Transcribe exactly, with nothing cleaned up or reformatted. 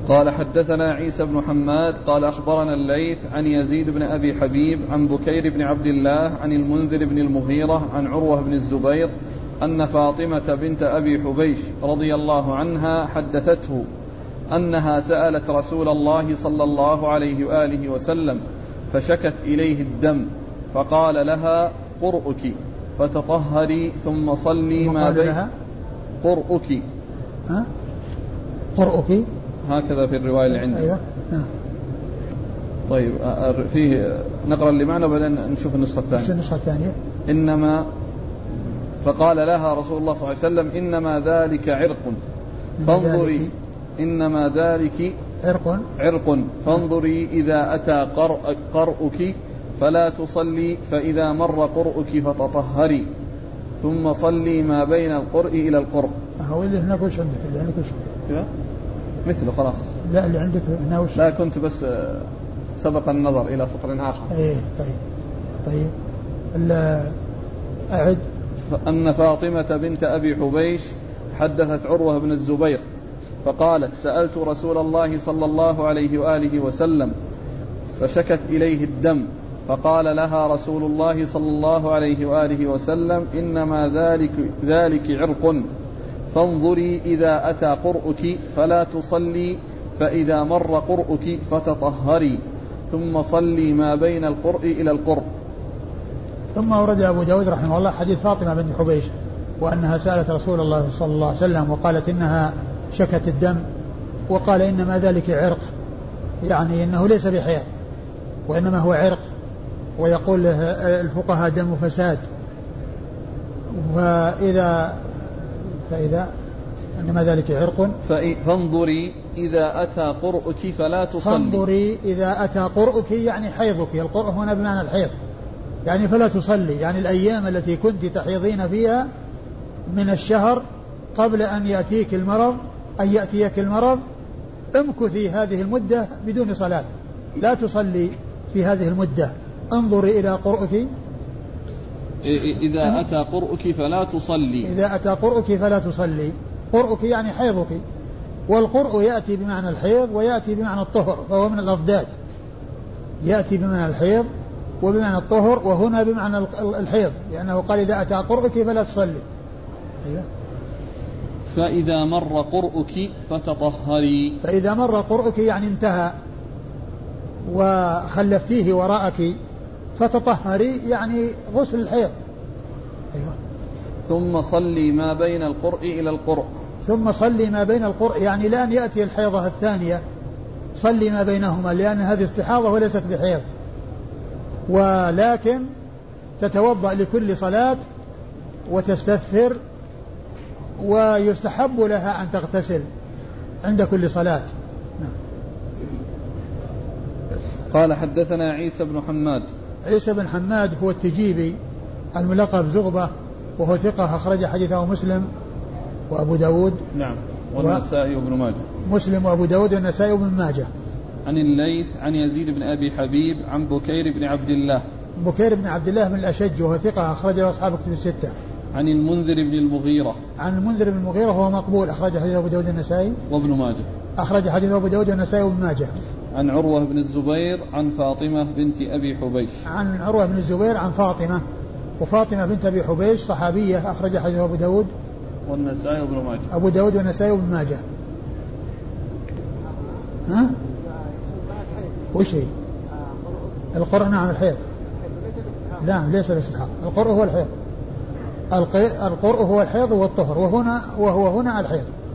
قال حدثنا عيسى بن حماد قال أخبرنا الليث عن يزيد بن أبي حبيب عن بكير بن عبد الله عن المنذر بن المغيرة عن عروة بن الزبير أن فاطمة بنت أبي حبيش رضي الله عنها حدثته أنها سألت رسول الله صلى الله عليه وآله وسلم فشكت إليه الدم فقال لها قرؤك فتطهري ثم صلي ما بين قرؤك ها؟ قرؤك هكذا في الرواية اللي عندي. أيوة. طيب فيه نقرأ اللي معنا وبعدين نشوف النسخة الثانية. النسخة الثانية إنما فقال لها رسول الله صلى الله عليه وسلم إنما ذلك عرق فانظري إنما ذلك عرق عرق فانظري إذا أتى قرؤك فلا تصلي فإذا مر قرؤك فتطهري ثم صلي ما بين القرء إلى القرء. هو اللي هنا كلش عندك اللي عندك كذا مثله خلاص. لا اللي عندك هنا وش لا كنت بس سبق النظر إلى سطر آخر. إيه طيب طيب أعد. أن فاطمة بنت أبي حبيش حدثت عروة بن الزبير فقالت سألت رسول الله صلى الله عليه وآله وسلم فشكت إليه الدم فقال لها رسول الله صلى الله عليه وآله وسلم إنما ذلك, ذلك عرق فانظري إذا أتى قرؤك فلا تصلي فإذا مر قرؤك فتطهري ثم صلي ما بين القرء إلى القرء. ثم أورد أبو داود رحمه الله حديث فاطمة بنت حبيش وأنها سألت رسول الله صلى الله عليه وسلم وقالت إنها شكت الدم وقال إنما ذلك عرق يعني إنه ليس بحيض وإنما هو عرق ويقول الفقهاء دم فساد فإذا فإذا إنما ذلك عرق فانظري إذا أتى قرؤك فلا تصلي فانظري إذا أتى قرؤك يعني حيضك القرء هنا بمعنى الحيض يعني فلا تصلي يعني الأيام التي كنت تحيضين فيها من الشهر قبل أن يأتيك المرض أن يأتيك المرض امكثي هذه المدة بدون صلاة لا تصلي في هذه المدة انظري إلى قرؤك إذا أتى قرؤك فلا تصلي إذا أتى قرؤك فلا تصلي قرؤك يعني حيضك والقرء يأتي بمعنى الحيض ويأتي بمعنى الطهر فهو من الأضداد يأتي بمعنى الحيض وبمعنى الطهر وهنا بمعنى الحيض لأنه قال إذا أتى قرؤك فلا تصلي. أيوة. فإذا مر قرؤك فتطهري فإذا مر قرؤك يعني انتهى وخلفتيه وراءك فتطهري يعني غسل الحيض. أيوة. ثم صلي ما بين القرء إلى القرء ثم صلي ما بين القرء يعني لأن يأتي الحيضة الثانية صلي ما بينهما لأن هذه استحاضة وليست بحيض ولكن تتوضأ لكل صلاة وتستثفر ويستحب لها أن تغتسل عند كل صلاة. قال حدثنا عيسى بن حماد عيسى بن حماد هو التجيبي الملقب زغبة وهو ثقة أخرج حديثه مسلم وأبو داود نعم والنسائي وابن ماجه مسلم وأبو داود والنسائي وابن ماجه. عن الليث عن يزيد بن أبي حبيب عن بكير بن عبد الله بكير بن عبد الله من الأشج وهو ثقة أخرج له أصحاب كتب الستة. عن المنذر بن المغيرة عن المنذر بن المغيرة وهو مقبول أخرج حديثه أبو داود النسائي وابن ماجه أخرج حديثه أبو داود النسائي وابن ماجه. عن عروة بن الزبير عن فاطمة بنت أبي حبيش عن عروة بن الزبير عن فاطمة وفاطمة بنت أبي حبيش صحابية أخرج حديثه أبو داود والنسائي وابن ماجه أبو داود والنسائي وابن ماجه. ها وش هي القرء؟ نعم الحيض. لا ليس الاستحاضة القرء هو الحيض القرء هو الحيض والطهر وهنا وهو هنا الحيض.